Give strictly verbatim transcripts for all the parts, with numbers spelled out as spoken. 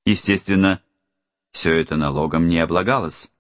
Естественно, все это налогом не облагалось.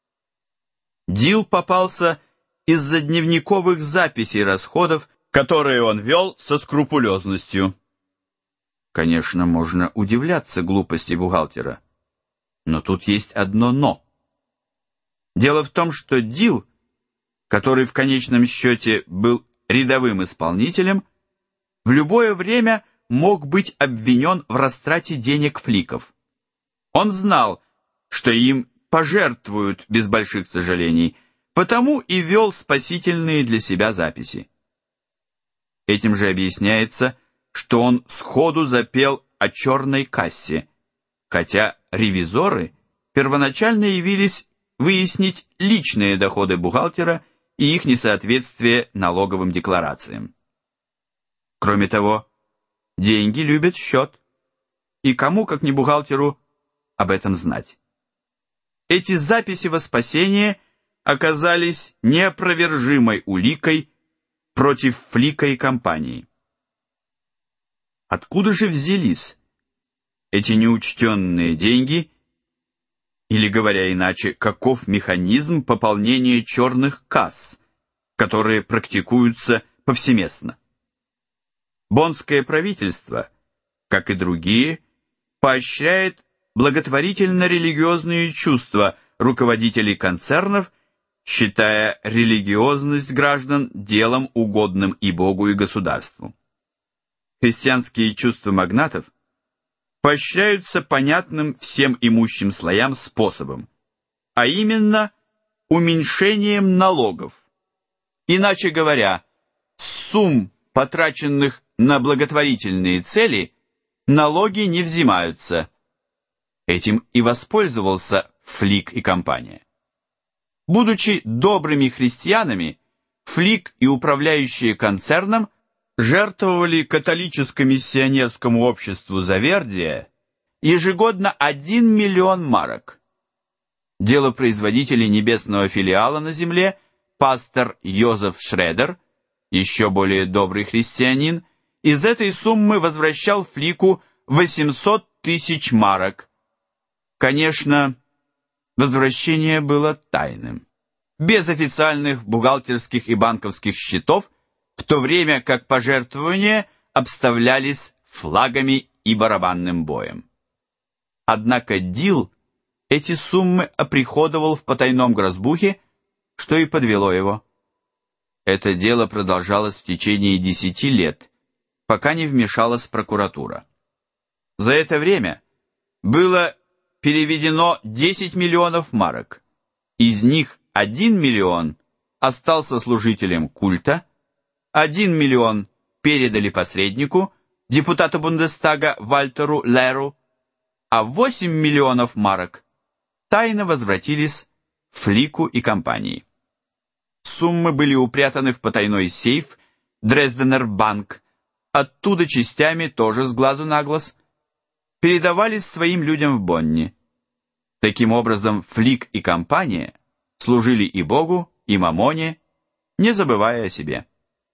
Дил попался из-за дневниковых записей расходов, которые он вел со скрупулезностью. Конечно, можно удивляться глупости бухгалтера, но тут есть одно «но». Дело в том, что Дил, который в конечном счете был рядовым исполнителем, в любое время мог быть обвинен в растрате денег фликов. Он знал, что им пожертвуют без больших сожалений, потому и вел спасительные для себя записи. Этим же объясняется, что он сходу запел о черной кассе, хотя ревизоры первоначально явились выяснить личные доходы бухгалтера и их несоответствие налоговым декларациям. Кроме того, деньги любят счет, и кому, как не бухгалтеру, об этом знать. Эти записи во спасение оказались неопровержимой уликой против Флика и компании. Откуда же взялись эти неучтенные деньги, или, говоря иначе, каков механизм пополнения черных касс, которые практикуются повсеместно? Боннское правительство, как и другие, поощряет благотворительно-религиозные чувства руководителей концернов, считая религиозность граждан делом угодным и Богу, и государству. Христианские чувства магнатов поощряются понятным всем имущим слоям способом, а именно уменьшением налогов. Иначе говоря, с сумм, потраченных на благотворительные цели, налоги не взимаются. Этим и воспользовался Флик и компания. Будучи добрыми христианами, Флик и управляющие концерном жертвовали католическо-миссионерскому обществу Завердия ежегодно один миллион марок. Делопроизводитель небесного филиала на земле, пастор Йозеф Шредер, еще более добрый христианин, из этой суммы возвращал Флику восемьсот тысяч марок. Конечно, возвращение было тайным, без официальных бухгалтерских и банковских счетов, в то время как пожертвования обставлялись флагами и барабанным боем. Однако Дил эти суммы оприходовал в потайном грозбухе, что и подвело его. Это дело продолжалось в течение десяти лет, пока не вмешалась прокуратура. За это время было переведено десять миллионов марок. Из них один миллион остался служителем культа, один миллион передали посреднику, депутату Бундестага Вальтеру Леру, а восемь миллионов марок тайно возвратились Флику и компании. Суммы были упрятаны в потайной сейф Дрезденер банк, оттуда частями, тоже с глазу на глаз, передавались своим людям в Бонне. Таким образом, Флик и компания служили и Богу, и Мамоне, не забывая о себе.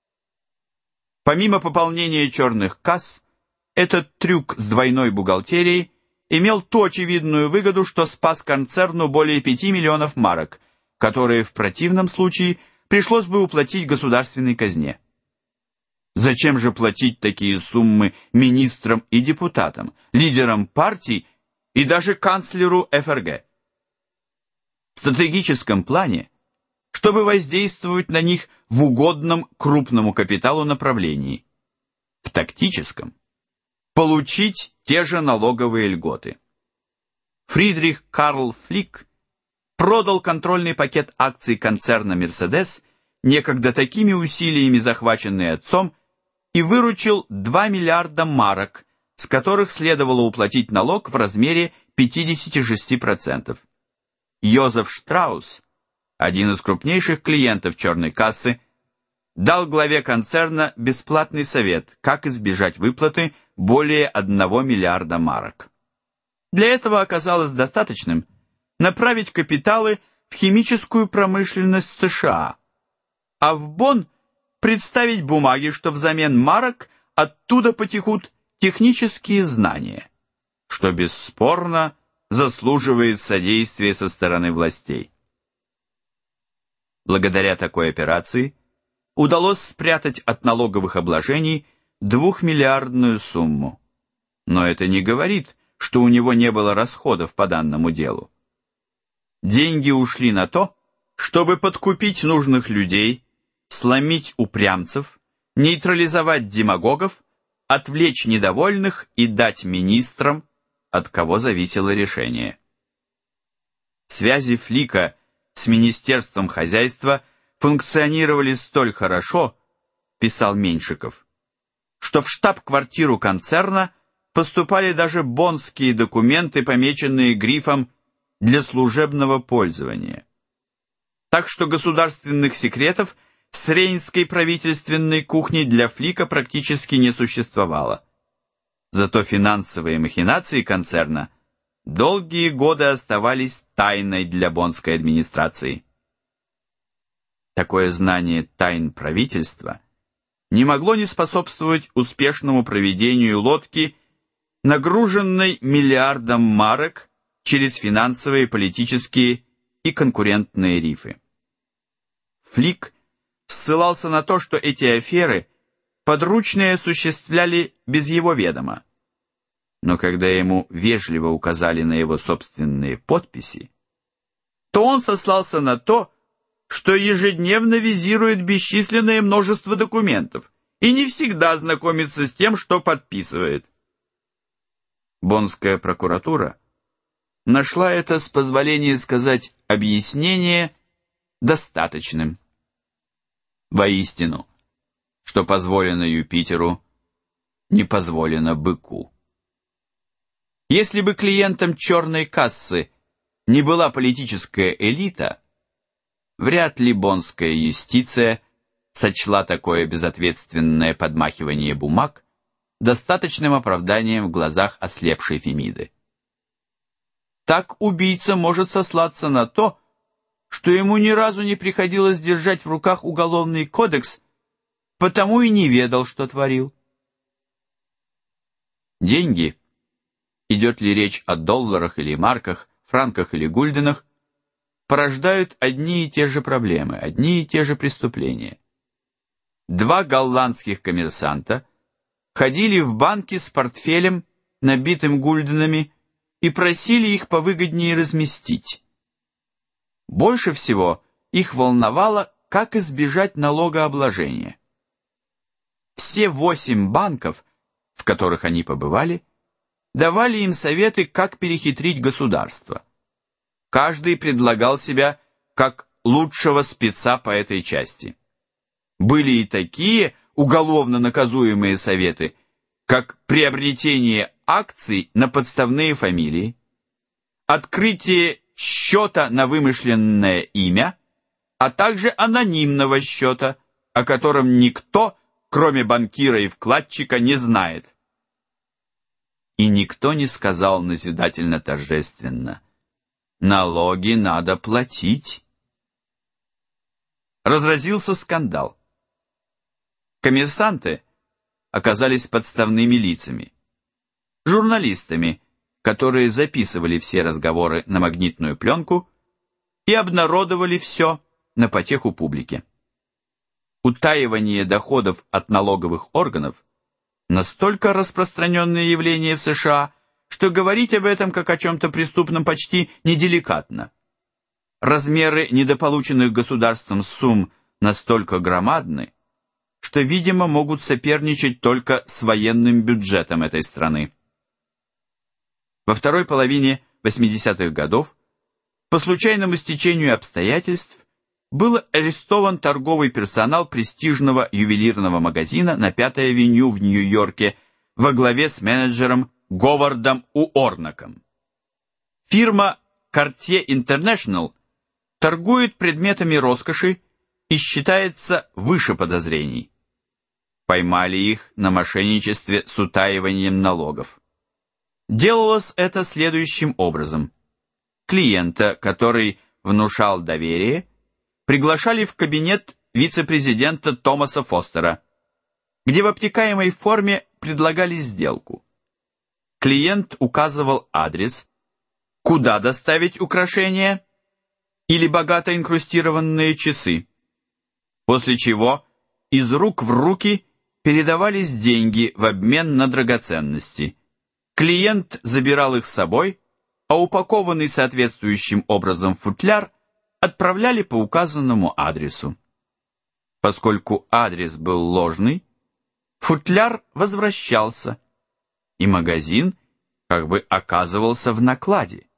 Помимо пополнения черных касс, этот трюк с двойной бухгалтерией имел ту очевидную выгоду, что спас концерну более пяти миллионов марок, которые в противном случае пришлось бы уплатить государственной казне. Зачем же платить такие суммы министрам и депутатам, лидерам партий и даже канцлеру эф эр гэ? В стратегическом плане, чтобы воздействовать на них в угодном крупному капиталу направлении. В тактическом – получить те же налоговые льготы. Фридрих Карл Флик продал контрольный пакет акций концерна «Мерседес», некогда такими усилиями захваченный отцом, и выручил два миллиарда марок, с которых следовало уплатить налог в размере пятьдесят шесть процентов. Йозеф Штраус, один из крупнейших клиентов черной кассы, дал главе концерна бесплатный совет, как избежать выплаты более одного миллиарда марок. Для этого оказалось достаточным направить капиталы в химическую промышленность США, а в Бонн представить бумаги, что взамен марок оттуда потекут технические знания. что бесспорно заслуживает содействия со стороны властей. Благодаря такой операции удалось спрятать от налоговых обложений двухмиллиардную сумму. Но это не говорит, что у него не было расходов по данному делу. Деньги ушли на то, чтобы подкупить нужных людей, сломить упрямцев, нейтрализовать демагогов, отвлечь недовольных и дать министрам, от кого зависело решение. Связи Флика с Министерством хозяйства функционировали столь хорошо, писал Меньшиков, что в штаб-квартиру концерна поступали даже боннские документы, помеченные грифом «для служебного пользования». Так что государственных секретов с рейнской правительственной кухни для Флика практически не существовало. Зато финансовые махинации концерна долгие годы оставались тайной для боннской администрации. Такое знание тайн правительства не могло не способствовать успешному проведению лодки, нагруженной миллиардом марок через финансовые, политические и конкурентные рифы. Флик ссылался на то, что эти аферы подручные осуществляли без его ведома. Но когда ему вежливо указали на его собственные подписи, то он сослался на то, что ежедневно визирует бесчисленное множество документов и не всегда знакомится с тем, что подписывает. Боннская прокуратура нашла это, с позволения сказать, объяснение достаточным. Воистину, что позволено Юпитеру, не позволено быку. Если бы клиентом черной кассы не была политическая элита, вряд ли боннская юстиция сочла такое безответственное подмахивание бумаг достаточным оправданием в глазах ослепшей Фемиды. Так убийца может сослаться на то, что ему ни разу не приходилось держать в руках уголовный кодекс, потому и не ведал, что творил. Деньги, идет ли речь о долларах или марках, франках или гульденах, порождают одни и те же проблемы, одни и те же преступления. Два голландских коммерсанта ходили в банки с портфелем, набитым гульденами, и просили их повыгоднее разместить. Больше всего их волновало, как избежать налогообложения. Все восемь банков, в которых они побывали, давали им советы, как перехитрить государство. Каждый предлагал себя как лучшего спеца по этой части. Были и такие уголовно наказуемые советы, как приобретение акций на подставные фамилии, открытие счета на вымышленное имя, а также анонимного счета, о котором никто, кроме банкира и вкладчика, не знает. И никто не сказал назидательно-торжественно: налоги надо платить. Разразился скандал. Коммерсанты оказались подставными лицами, журналистами, которые записывали все разговоры на магнитную пленку и обнародовали все на потеху публике. Утаивание доходов от налоговых органов настолько распространенное явление в США, что говорить об этом как о чем-то преступном почти неделикатно. Размеры недополученных государством сумм настолько громадны, что, видимо, могут соперничать только с военным бюджетом этой страны. Во второй половине восьмидесятых годов по случайному стечению обстоятельств был арестован торговый персонал престижного ювелирного магазина на Пятой авеню в Нью-Йорке во главе с менеджером Говардом Уорноком. Фирма Cartier International торгует предметами роскоши и считается выше подозрений. Поймали их на мошенничестве с утаиванием налогов. Делалось это следующим образом. Клиента, который внушал доверие, приглашали в кабинет вице-президента Томаса Фостера, где в обтекаемой форме предлагали сделку. клиент указывал адрес, куда доставить украшения или богато инкрустированные часы, после чего из рук в руки передавались деньги в обмен на драгоценности. Клиент забирал их с собой, а упакованный соответствующим образом футляр отправляли по указанному адресу. Поскольку адрес был ложный, футляр возвращался, и магазин как бы оказывался в накладе.